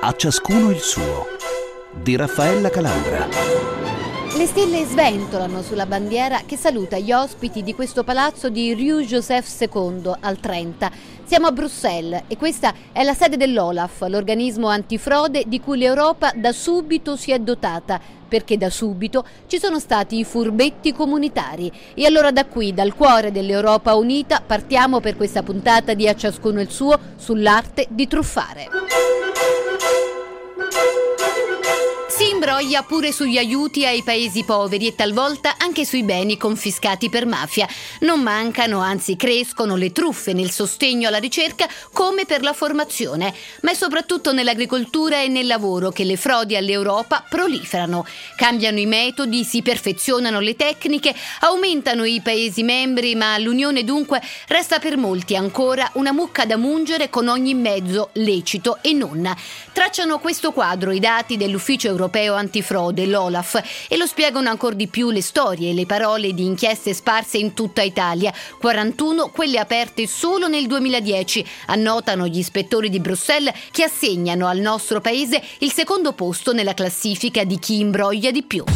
A ciascuno il suo, di Raffaella Calandra. Le stelle sventolano sulla bandiera che saluta gli ospiti di questo palazzo di Rue Joseph II al 30. Siamo a Bruxelles e questa è la sede dell'OLAF, l'organismo antifrode di cui l'Europa da subito si è dotata, perché da subito ci sono stati i furbetti comunitari. E allora da qui, dal cuore dell'Europa unita, partiamo per questa puntata di A ciascuno il suo sull'arte di truffare. Si imbroglia pure sugli aiuti ai paesi poveri e talvolta anche sui beni confiscati per mafia. Non mancano, anzi crescono, le truffe nel sostegno alla ricerca come per la formazione, ma è soprattutto nell'agricoltura e nel lavoro che le frodi all'Europa proliferano. Cambiano i metodi, si perfezionano le tecniche, aumentano i paesi membri, ma l'Unione dunque resta per molti ancora una mucca da mungere con ogni mezzo, lecito e non. Tracciano questo quadro i dati dell'Ufficio Europeo Antifrode, l'OLAF, e lo spiegano ancor di più le storie e le parole di inchieste sparse in tutta Italia. 41 quelle aperte solo nel 2010, annotano gli ispettori di Bruxelles, che assegnano al nostro paese il secondo posto nella classifica di chi imbroglia di più.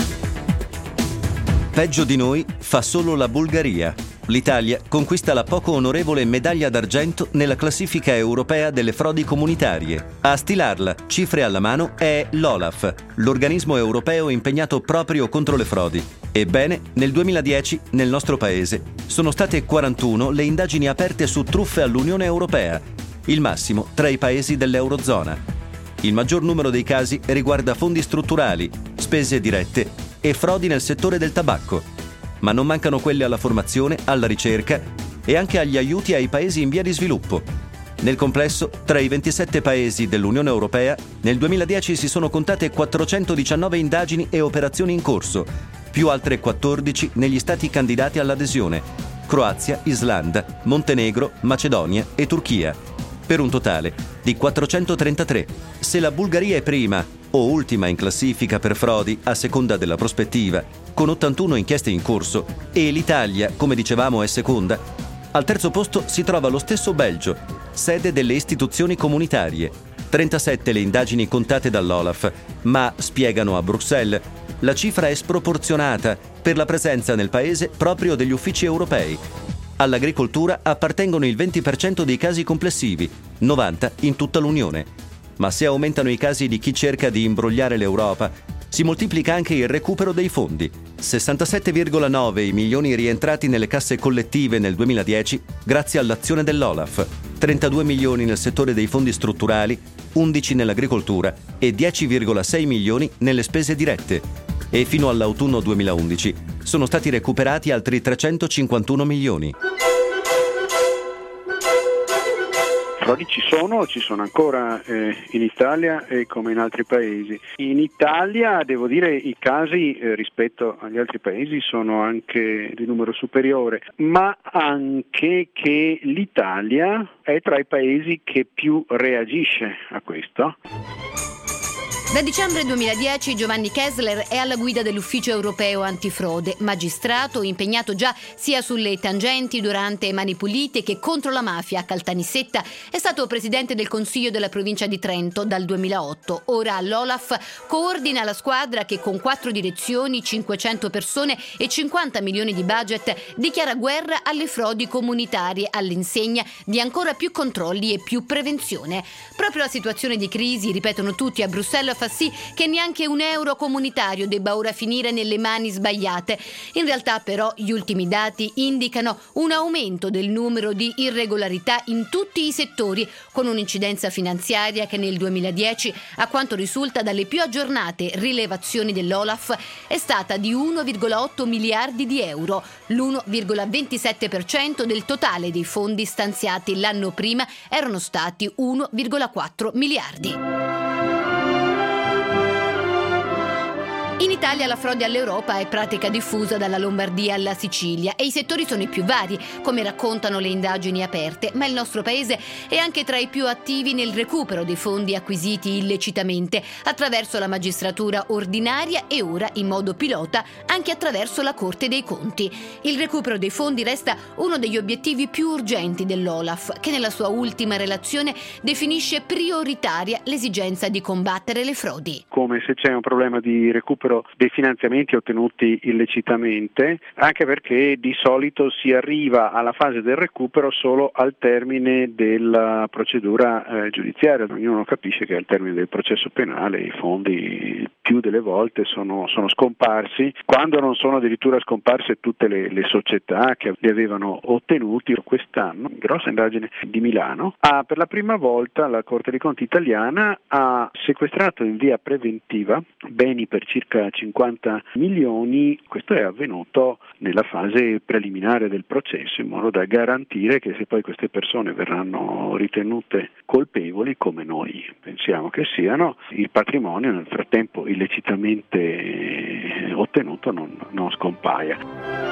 Peggio di noi fa solo la Bulgaria. L'Italia conquista la poco onorevole medaglia d'argento nella classifica europea delle frodi comunitarie. A stilarla, cifre alla mano, è l'OLAF, l'organismo europeo impegnato proprio contro le frodi. Ebbene, nel 2010, nel nostro paese, sono state 41 le indagini aperte su truffe all'Unione Europea, il massimo tra i paesi dell'Eurozona. Il maggior numero dei casi riguarda fondi strutturali, spese dirette e frodi nel settore del tabacco. Ma non mancano quelle alla formazione, alla ricerca e anche agli aiuti ai paesi in via di sviluppo. Nel complesso, tra i 27 paesi dell'Unione Europea, nel 2010 si sono contate 419 indagini e operazioni in corso, più altre 14 negli stati candidati all'adesione: Croazia, Islanda, Montenegro, Macedonia e Turchia, per un totale di 433. Se la Bulgaria è prima o ultima in classifica per frodi, a seconda della prospettiva, con 81 inchieste in corso, e l'Italia, come dicevamo, è seconda, al terzo posto si trova lo stesso Belgio, sede delle istituzioni comunitarie. 37 le indagini contate dall'OLAF, ma, spiegano a Bruxelles, la cifra è sproporzionata per la presenza nel paese proprio degli uffici europei. All'agricoltura appartengono il 20% dei casi complessivi, 90 in tutta l'Unione. Ma se aumentano i casi di chi cerca di imbrogliare l'Europa, si moltiplica anche il recupero dei fondi. 67,9 i milioni rientrati nelle casse collettive nel 2010 grazie all'azione dell'OLAF, 32 milioni nel settore dei fondi strutturali, 11 nell'agricoltura e 10,6 milioni nelle spese dirette. E fino all'autunno 2011 sono stati recuperati altri 351 milioni. Frodi ci sono ancora in Italia e come in altri paesi. In Italia, devo dire, i casi rispetto agli altri paesi sono anche di numero superiore, ma anche che l'Italia è tra i paesi che più reagisce a questo. Da dicembre 2010 Giovanni Kessler è alla guida dell'Ufficio Europeo Antifrode, magistrato impegnato già sia sulle tangenti durante Mani Pulite che contro la mafia a Caltanissetta. È stato presidente del Consiglio della provincia di Trento dal 2008. Ora all'OLAF coordina la squadra che con 4 direzioni, 500 persone e 50 milioni di budget dichiara guerra alle frodi comunitarie all'insegna di ancora più controlli e più prevenzione. Proprio la situazione di crisi, ripetono tutti a Bruxelles, fa sì che neanche un euro comunitario debba ora finire nelle mani sbagliate. In realtà però gli ultimi dati indicano un aumento del numero di irregolarità in tutti i settori, con un'incidenza finanziaria che nel 2010, a quanto risulta dalle più aggiornate rilevazioni dell'OLAF, è stata di 1,8 miliardi di euro, l'1,27% del totale dei fondi stanziati l'anno prima erano stati 1,4 miliardi. In Italia la frode all'Europa è pratica diffusa dalla Lombardia alla Sicilia e i settori sono i più vari, come raccontano le indagini aperte, ma il nostro paese è anche tra i più attivi nel recupero dei fondi acquisiti illecitamente attraverso la magistratura ordinaria e ora in modo pilota anche attraverso la Corte dei Conti. Il recupero dei fondi resta uno degli obiettivi più urgenti dell'OLAF, che nella sua ultima relazione definisce prioritaria l'esigenza di combattere le frodi. Come se c'è un problema di recupero dei finanziamenti ottenuti illecitamente, anche perché di solito si arriva alla fase del recupero solo al termine della procedura giudiziaria. Ognuno capisce che al termine del processo penale i fondi più delle volte sono scomparsi, quando non sono addirittura scomparse tutte le società che li avevano ottenuti. Quest'anno, grossa indagine di Milano, per la prima volta la Corte dei Conti italiana ha sequestrato in via preventiva beni per circa 50 milioni. Questo è avvenuto nella fase preliminare del processo, in modo da garantire che se poi queste persone verranno ritenute colpevoli, come noi pensiamo che siano, il patrimonio nel frattempo illecitamente ottenuto non scompaia.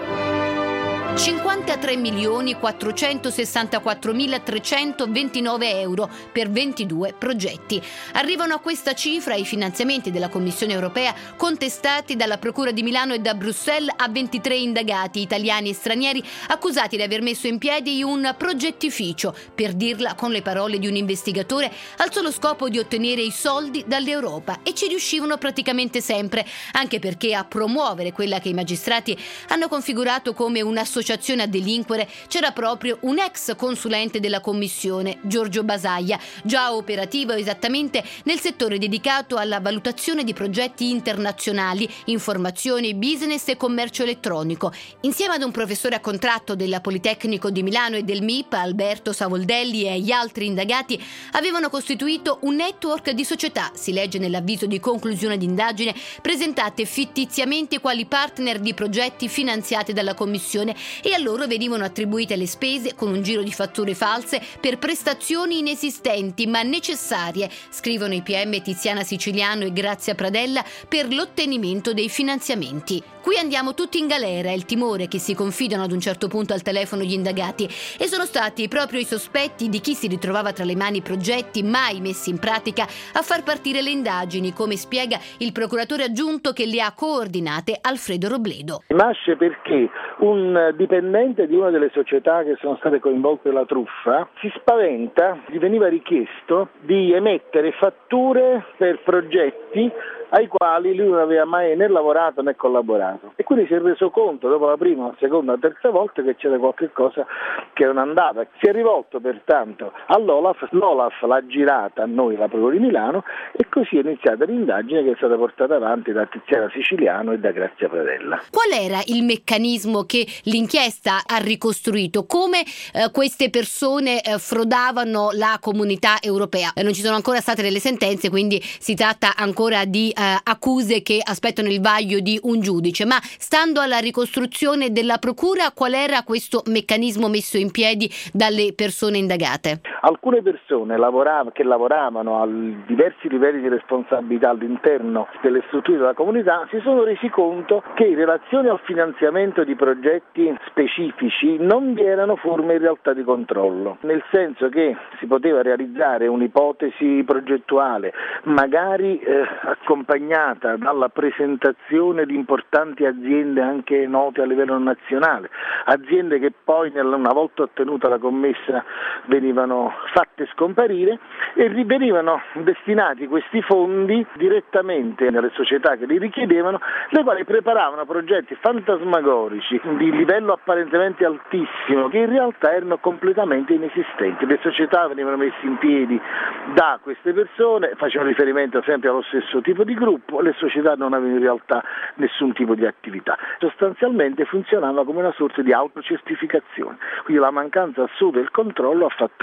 53.464.329 euro per 22 progetti. Arrivano a questa cifra i finanziamenti della Commissione europea contestati dalla Procura di Milano e da Bruxelles a 23 indagati italiani e stranieri accusati di aver messo in piedi un progettificio, per dirla con le parole di un investigatore, al solo scopo di ottenere i soldi dall'Europa, e ci riuscivano praticamente sempre, anche perché a promuovere quella che i magistrati hanno configurato come un'associazione a delinquere c'era proprio un ex consulente della Commissione, Giorgio Basaglia, già operativo esattamente nel settore dedicato alla valutazione di progetti internazionali, informazioni, business e commercio elettronico. Insieme ad un professore a contratto del Politecnico di Milano e del MIP, Alberto Savoldelli, e gli altri indagati avevano costituito un network di società, si legge nell'avviso di conclusione d'indagine, presentate fittiziamente quali partner di progetti finanziati dalla Commissione, e a loro venivano attribuite le spese con un giro di fatture false per prestazioni inesistenti ma necessarie, scrivono i PM Tiziana Siciliano e Grazia Pradella, per l'ottenimento dei finanziamenti. Qui andiamo tutti in galera, è il timore che si confidano ad un certo punto al telefono gli indagati, e sono stati proprio i sospetti di chi si ritrovava tra le mani progetti mai messi in pratica a far partire le indagini, come spiega il procuratore aggiunto che le ha coordinate, Alfredo Robledo. Nasce perché un dipendente di una delle società che sono state coinvolte nella truffa si spaventa, gli veniva richiesto di emettere fatture per progetti ai quali lui non aveva mai né lavorato né collaborato, e quindi si è reso conto dopo la prima, la seconda, la terza volta che c'era qualche cosa che non andava. Si è rivolto pertanto all'OLAF, l'OLAF l'ha girata a noi, la Procura di Milano, e così è iniziata l'indagine che è stata portata avanti da Tiziana Siciliano e da Grazia Pradella. Qual era il meccanismo che l'inchiesta ha ricostruito? Come queste persone frodavano la comunità europea? Non ci sono ancora state delle sentenze, quindi si tratta ancora di accuse che aspettano il vaglio di un giudice, ma stando alla ricostruzione della procura, qual era questo meccanismo messo in piedi dalle persone indagate? Alcune persone che lavoravano a diversi livelli di responsabilità all'interno delle strutture della comunità si sono resi conto che in relazione al finanziamento di progetti specifici non vi erano forme in realtà di controllo, nel senso che si poteva realizzare un'ipotesi progettuale, magari accompagnata dalla presentazione di importanti aziende anche note a livello nazionale, aziende che poi una volta ottenuta la commessa venivano fatte scomparire, e venivano destinati questi fondi direttamente nelle società che li richiedevano, le quali preparavano progetti fantasmagorici di livello apparentemente altissimo che in realtà erano completamente inesistenti. Le società venivano messe in piedi da queste persone, facevano riferimento sempre allo stesso tipo di gruppo, le società non avevano in realtà nessun tipo di attività. Sostanzialmente funzionava come una sorta di autocertificazione, quindi la mancanza assoluta del controllo ha fatto sì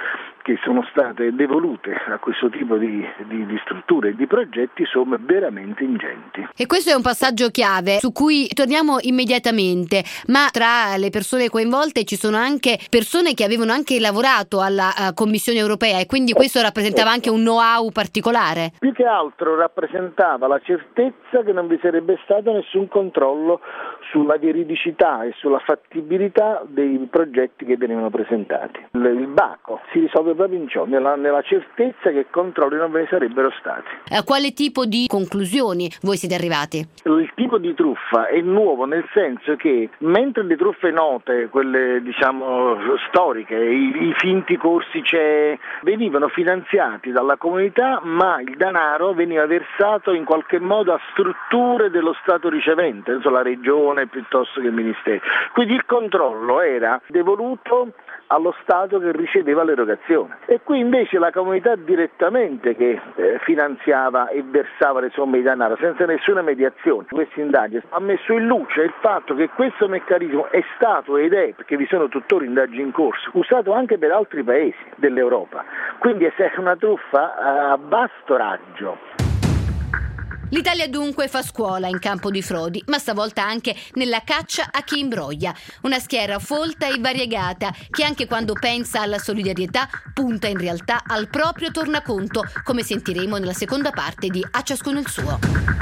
che sono state devolute a questo tipo di strutture e di progetti somme veramente ingenti. E questo è un passaggio chiave su cui torniamo immediatamente, ma tra le persone coinvolte ci sono anche persone che avevano anche lavorato alla Commissione europea e quindi questo rappresentava anche un know-how particolare. Più che altro rappresentava la certezza che non vi sarebbe stato nessun controllo sulla veridicità e sulla fattibilità dei progetti che venivano presentati. Il baco si risolve proprio in ciò, nella certezza che controlli non ve ne sarebbero stati. A quale tipo di conclusioni voi siete arrivati? Il tipo di truffa è nuovo nel senso che mentre le truffe note, quelle storiche, i finti corsi CEE venivano finanziati dalla comunità, ma il denaro veniva versato in qualche modo a strutture dello Stato ricevente, la regione piuttosto che il Ministero. Quindi il controllo era devoluto allo Stato che riceveva l'erogazione. E qui invece la comunità direttamente che finanziava e versava le somme di denaro senza nessuna mediazione. Questa indagine ha messo in luce il fatto che questo meccanismo è stato ed è, perché vi sono tuttora indagini in corso, usato anche per altri paesi dell'Europa. Quindi è una truffa a vasto raggio. L'Italia dunque fa scuola in campo di frodi, ma stavolta anche nella caccia a chi imbroglia. Una schiera folta e variegata che anche quando pensa alla solidarietà punta in realtà al proprio tornaconto, come sentiremo nella seconda parte di A ciascuno il suo.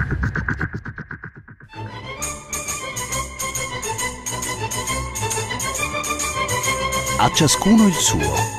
A ciascuno il suo.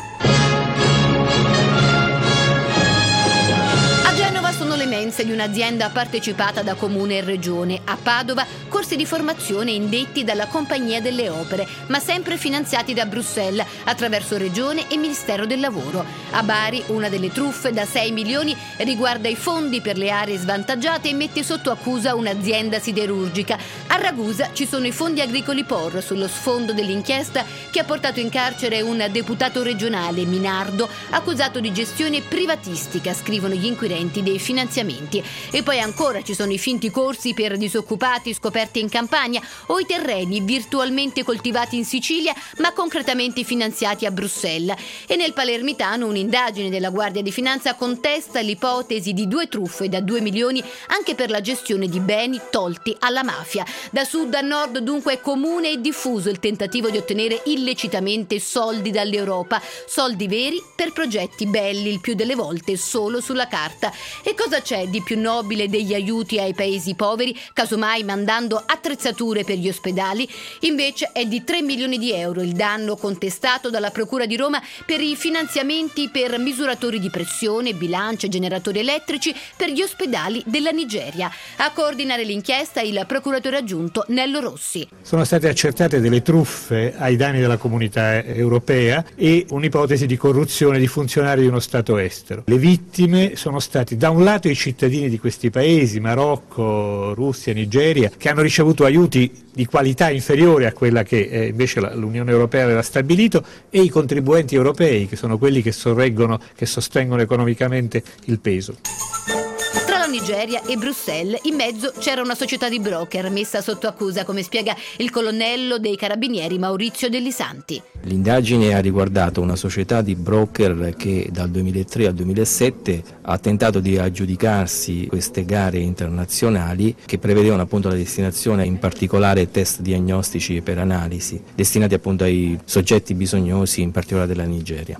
Di un'azienda partecipata da comune e regione. A Padova corsi di formazione indetti dalla Compagnia delle Opere, ma sempre finanziati da Bruxelles attraverso Regione e Ministero del Lavoro. A Bari una delle truffe da 6 milioni riguarda i fondi per le aree svantaggiate e mette sotto accusa un'azienda siderurgica. A Ragusa ci sono i fondi agricoli POR, sullo sfondo dell'inchiesta che ha portato in carcere un deputato regionale, Minardo, accusato di gestione privatistica, scrivono gli inquirenti dei finanziamenti. E poi ancora ci sono i finti corsi per disoccupati scoperti in campagna o i terreni virtualmente coltivati in Sicilia ma concretamente finanziati a Bruxelles. E nel palermitano un'indagine della Guardia di Finanza contesta l'ipotesi di 2 truffe da 2 milioni anche per la gestione di beni tolti alla mafia. Da sud a nord dunque è comune e diffuso il tentativo di ottenere illecitamente soldi dall'Europa, soldi veri per progetti belli, il più delle volte solo sulla carta. E cosa c'è di più nobile degli aiuti ai paesi poveri, casomai mandando attrezzature per gli ospedali? Invece è di 3 milioni di euro il danno contestato dalla Procura di Roma per i finanziamenti per misuratori di pressione, bilance e generatori elettrici per gli ospedali della Nigeria. A coordinare l'inchiesta il procuratore aggiunto Nello Rossi. Sono state accertate delle truffe ai danni della comunità europea e un'ipotesi di corruzione di funzionari di uno Stato estero. Le vittime sono stati da un lato i cittadini di questi paesi, Marocco, Russia, Nigeria, che hanno ricevuto aiuti di qualità inferiore a quella che invece l'Unione Europea aveva stabilito, e i contribuenti europei, che sono quelli che sorreggono, che sostengono economicamente il peso. Tra la Nigeria e Bruxelles in mezzo c'era una società di broker messa sotto accusa, come spiega il colonnello dei carabinieri Maurizio Dellisanti. L'indagine ha riguardato una società di broker che dal 2003 al 2007 ha tentato di aggiudicarsi queste gare internazionali che prevedevano appunto la destinazione in particolare test diagnostici per analisi destinati appunto ai soggetti bisognosi, in particolare della Nigeria.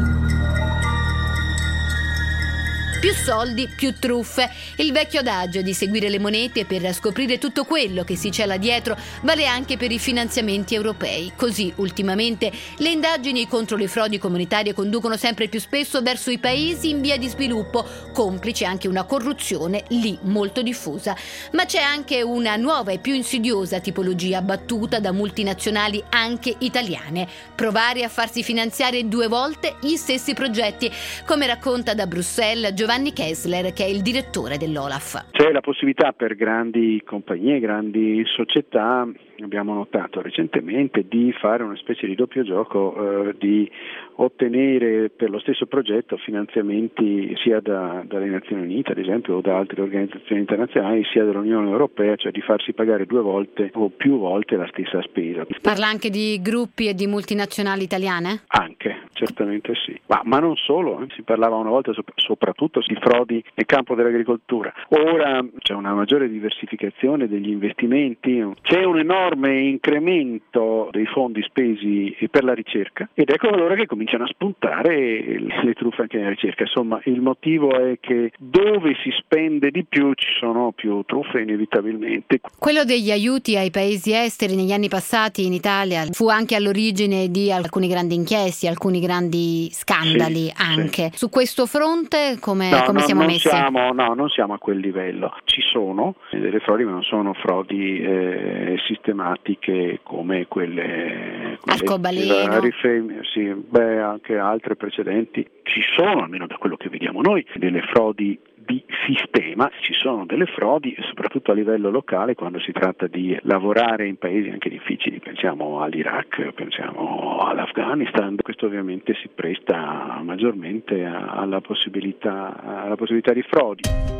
Più soldi, più truffe. Il vecchio adagio di seguire le monete per scoprire tutto quello che si cela dietro vale anche per i finanziamenti europei. Così, ultimamente, le indagini contro le frodi comunitarie conducono sempre più spesso verso i paesi in via di sviluppo, complice anche una corruzione lì molto diffusa. Ma c'è anche una nuova e più insidiosa tipologia battuta da multinazionali anche italiane: provare a farsi finanziare 2 volte gli stessi progetti, come racconta da Bruxelles Giovanni Kessler, che è il direttore dell'Olaf. C'è la possibilità per grandi compagnie, grandi società abbiamo notato recentemente di fare una specie di doppio gioco, di ottenere per lo stesso progetto finanziamenti sia dalle Nazioni Unite ad esempio o da altre organizzazioni internazionali sia dall'Unione Europea, cioè di farsi pagare 2 volte o più volte la stessa spesa. Parla anche di gruppi e di multinazionali italiane? Anche, certamente sì, ma non solo, si parlava una volta soprattutto di frodi nel campo dell'agricoltura. Ora c'è una maggiore diversificazione degli investimenti, c'è un enorme incremento dei fondi spesi per la ricerca ed ecco allora che cominciano a spuntare le truffe anche nella ricerca. Insomma, il motivo è che dove si spende di più ci sono più truffe inevitabilmente. Quello degli aiuti ai paesi esteri negli anni passati in Italia fu anche all'origine di alcuni grandi inchieste, alcuni grandi scandali anche. Sì. Su questo fronte come siamo messi? Non siamo a quel livello. Ci sono delle frodi, ma non sono frodi sistematiche come quelle Arcobaleno. Anche altre precedenti. Ci sono, almeno da quello che vediamo noi, delle frodi di sistema, ci sono delle frodi soprattutto a livello locale quando si tratta di lavorare in paesi anche difficili, pensiamo all'Iraq, pensiamo all'Afghanistan. Questo ovviamente si presta maggiormente alla possibilità di frodi.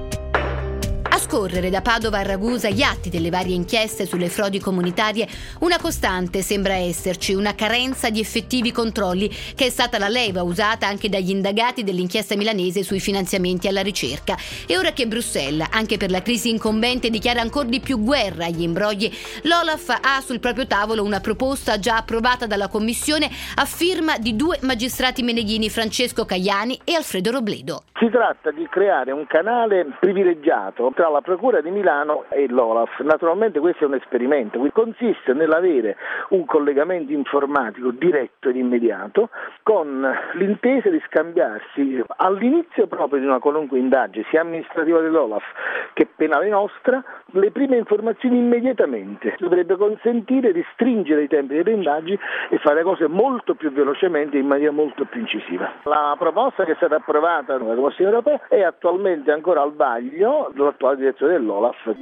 A scorrere da Padova a Ragusa gli atti delle varie inchieste sulle frodi comunitarie, una costante sembra esserci, una carenza di effettivi controlli che è stata la leva usata anche dagli indagati dell'inchiesta milanese sui finanziamenti alla ricerca. E ora che Bruxelles, anche per la crisi incombente, dichiara ancora di più guerra agli imbrogli, l'Olaf ha sul proprio tavolo una proposta già approvata dalla Commissione a firma di 2 magistrati meneghini, Francesco Caiani e Alfredo Robledo. Si tratta di creare un canale privilegiato tra la Procura di Milano e l'Olaf. Naturalmente questo è un esperimento, consiste nell'avere un collegamento informatico diretto ed immediato con l'intesa di scambiarsi all'inizio proprio di una qualunque indagine, sia amministrativa dell'Olaf che penale nostra, le prime informazioni immediatamente. Dovrebbe consentire di stringere i tempi delle indagini e fare cose molto più velocemente e in maniera molto più incisiva. La proposta che è stata approvata dalla Commissione europea è attualmente ancora al vaglio dell'attuale direzione dell'Olaf.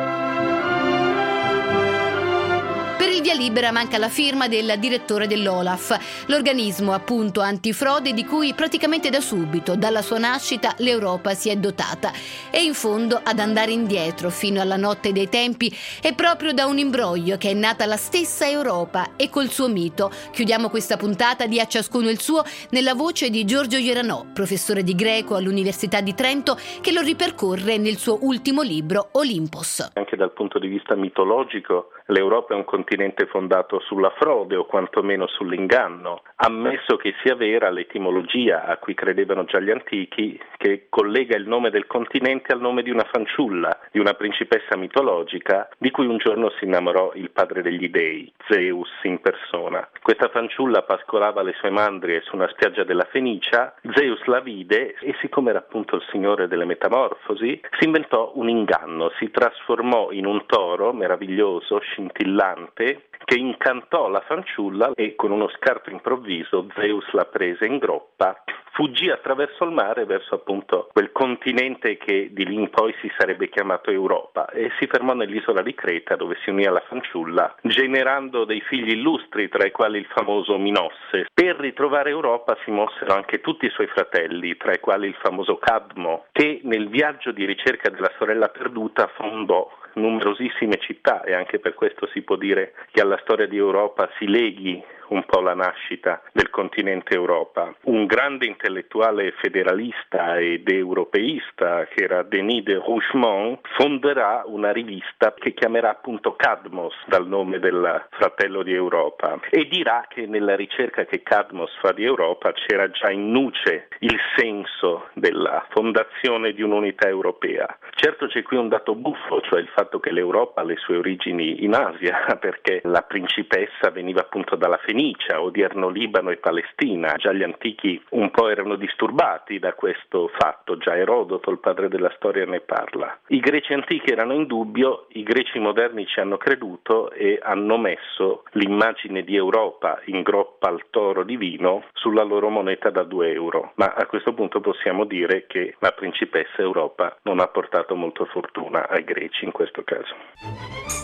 Per il via libera manca la firma del direttore dell'Olaf, l'organismo appunto antifrode di cui praticamente da subito, dalla sua nascita, l'Europa si è dotata. E in fondo ad andare indietro fino alla notte dei tempi è proprio da un imbroglio che è nata la stessa Europa e col suo mito. Chiudiamo questa puntata di A ciascuno il suo nella voce di Giorgio Ieranò, professore di greco all'Università di Trento, che lo ripercorre nel suo ultimo libro Olympos. Anche dal punto di vista mitologico l'Europa è un continente fondato sulla frode o quantomeno sull'inganno, ammesso che sia vera l'etimologia a cui credevano già gli antichi, che collega il nome del continente al nome di una fanciulla, di una principessa mitologica, di cui un giorno si innamorò il padre degli dei, Zeus in persona. Questa fanciulla pascolava le sue mandrie su una spiaggia della Fenicia, Zeus la vide e siccome era appunto il signore delle metamorfosi, si inventò un inganno, si trasformò in un toro meraviglioso, scintillante, che incantò la fanciulla e con uno scarto improvviso Zeus la prese in groppa, fuggì attraverso il mare verso appunto quel continente che di lì in poi si sarebbe chiamato Europa e si fermò nell'isola di Creta dove si unì alla fanciulla, generando dei figli illustri tra i quali il famoso Minosse. Per ritrovare Europa si mossero anche tutti i suoi fratelli, tra i quali il famoso Cadmo, che nel viaggio di ricerca della sorella perduta fondò numerosissime città e anche per questo si può dire che alla storia di Europa si leghi un po' la nascita del continente Europa. Un grande intellettuale federalista ed europeista che era Denis de Rougemont fonderà una rivista che chiamerà appunto Cadmos dal nome del fratello di Europa e dirà che nella ricerca che Cadmos fa di Europa c'era già in nuce il senso della fondazione di un'unità europea. Certo c'è qui un dato buffo, cioè il fatto che l'Europa ha le sue origini in Asia perché la principessa veniva appunto dalla Fenicia, odierno Libano e Palestina. Già gli antichi un po' erano disturbati da questo fatto, già Erodoto, il padre della storia, ne parla. I greci antichi erano in dubbio, i greci moderni ci hanno creduto e hanno messo l'immagine di Europa in groppa al toro divino sulla loro moneta da 2 euro. Ma a questo punto possiamo dire che la principessa Europa non ha portato molta fortuna ai greci in questo caso.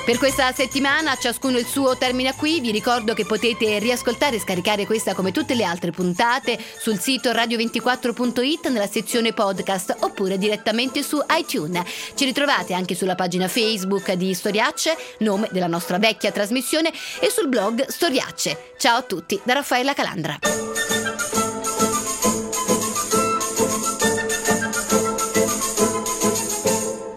Per questa settimana ciascuno il suo termina qui. Vi ricordo che potete riascoltare e scaricare questa come tutte le altre puntate sul sito radio24.it nella sezione podcast oppure direttamente su iTunes. Ci ritrovate anche sulla pagina Facebook di Storiacce, nome della nostra vecchia trasmissione, e sul blog Storiacce. Ciao a tutti da Raffaella Calandra.